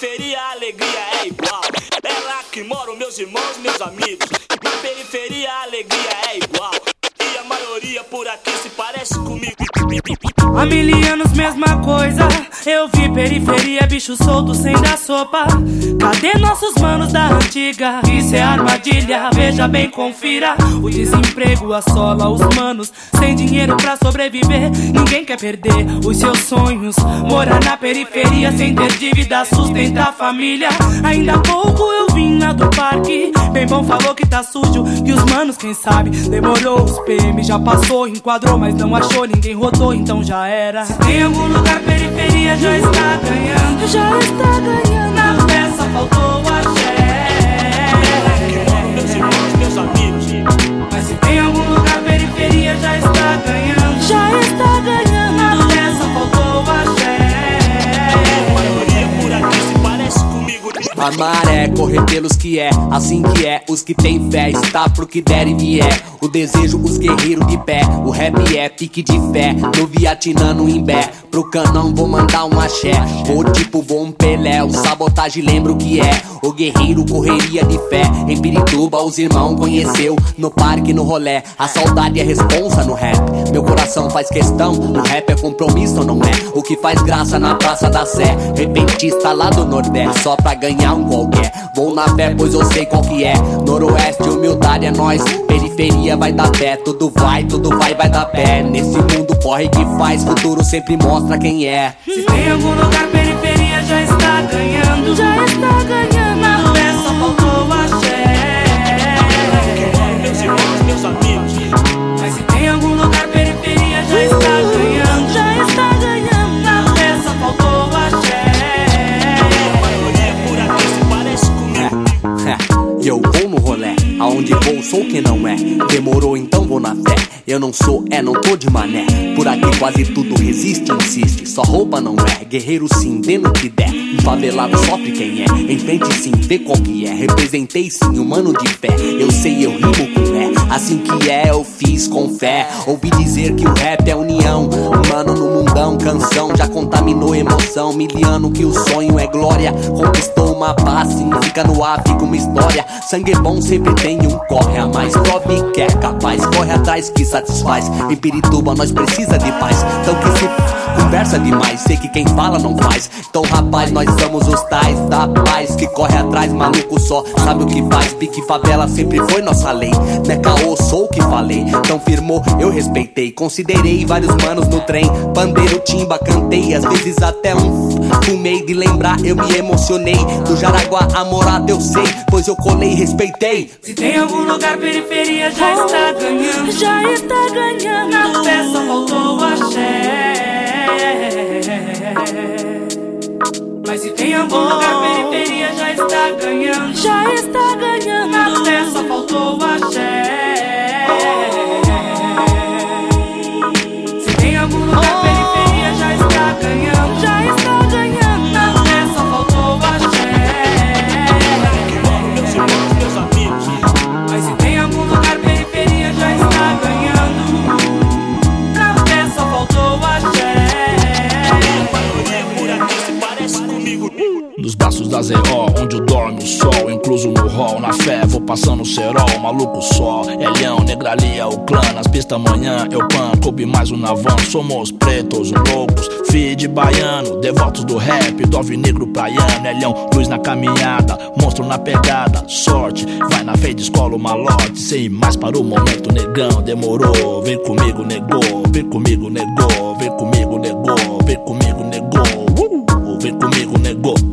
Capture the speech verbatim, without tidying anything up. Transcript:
periferia a alegria é igual. É lá que moram meus irmãos, meus amigos. Na periferia a alegria é igual. E a maioria por aqui se parece comigo. Há mil anos mesma coisa. Eu vi periferia, bicho solto sem dar sopa. Cadê nossos manos da antiga? Isso é armadilha, veja bem, confira. O desemprego assola os manos, sem dinheiro pra sobreviver. Ninguém quer perder os seus sonhos. Morar na periferia sem ter dívida, sustentar a família. Ainda há pouco eu vim lá do parque. Bem bom falou que tá sujo, e os manos quem sabe. Demorou, os P M já passou, enquadrou, mas não achou, ninguém rodou, então já era. Se tem algum lugar periferia já está ganhando, já está ganhando. Na peça faltou o axé. Que moram meus irmãos, meus amigos. Mas se tem algum lugar periferia já está ganhando, já está ganhando. Na peça faltou o axé. A maioria por aqui se parece comigo. Amar é correr pelos que é, assim que é. Os que tem fé, está pro que der e vier. O desejo, os guerreiros de pé. O rap é pique de fé. No Vietnã, no Imbé. Pro canão vou mandar um axé. Vou tipo vou um Pelé. O sabotagem lembra o que é. O guerreiro correria de fé. Em Pirituba os irmãos conheceu. No parque, no rolé. A saudade é responsa no rap. Meu coração faz questão. O rap é compromisso ou não é? O que faz graça na Praça da Sé. Repentista lá do Nordeste. Só pra ganhar um qualquer. Vou na fé pois eu sei qual que é. Noroeste, humildade é nós. Periferia vai dar pé. Tudo vai, tudo vai, vai dar pé. Nesse mundo corre que faz. Futuro sempre mostra quem é. Se tem algum lugar periferia já está ganhando, já está ganhando. Na fé só faltou o axé. Que moram meus irmãos, meus amigos. Mas se tem algum lugar periferia já está ganhando, já está ganhando. Na fé só faltou o axé. A maioria por aqui se parece comigo. É, é. E eu vou no rolé. Aonde vou sou quem não é. Demorou então vou na fé. Eu não sou, é, não tô de mané. Por aqui quase tudo resiste, insiste. Só roupa não é, guerreiro sim, dê no que der. Um favelado sofre quem é, em frente sim, vê qual que é. Representei sim, humano de fé. Eu sei, eu rimo com é. Assim que é, eu fiz com fé. Ouvi dizer que o rap é união. Humano no mundão, canção já contaminou emoção. Miliano que o sonho é glória. Conquistou uma paz, significa no ar, fica uma história. Sangue bom sempre tem um corre a mais. Prove que é capaz, corre atrás que satisfaz. Em Pirituba nós precisa de paz. Então que se conversa demais, sei que quem fala não faz. Então rapaz, nós somos os tais da paz. Que corre atrás, maluco só sabe o que faz. Pique favela sempre foi nossa lei. Né caô, sou o que falei. Então firmou, eu respeitei. Considerei vários manos no trem. Pandeiro, timba, cantei. Às vezes até um fumei. De lembrar eu me emocionei. Do Jaraguá a Morada eu sei, pois eu colei e respeitei. Se tem algum lugar periferia já está ganhando, já está ganhando. Na fé só faltou o axé. Mas se tem algum lugar periferia já está ganhando, já está ganhando. Na fé só faltou o axé. Se tem algum lugar periferia já está ganhando, já está ganhando. Na fé só faltou o axé. Que moram meus irmãos, meus amigos. Mas se tem algum lugar periferia já está ganhando. Na fé só faltou o axé. A maioria por aqui se parece comigo. Nos braços da Z O, onde eu dorme o sol, incluso no hall, na fé, vou passando o cerol, maluco só, Elião, Negralia, o clã, nas pistas amanhã, eu pan, coube mais um na van, somos pretos, loucos, filho de baiano, devotos do rap, do alvinegro praiano, Elião, luz na caminhada, monstro na pegada, sorte, vai na fé de escola o malote, sem ir mais para o momento, negão, demorou, vem comigo, negou, vem comigo, negou, vem comigo, negou, vem comigo, negou, uh, vem comigo, negou.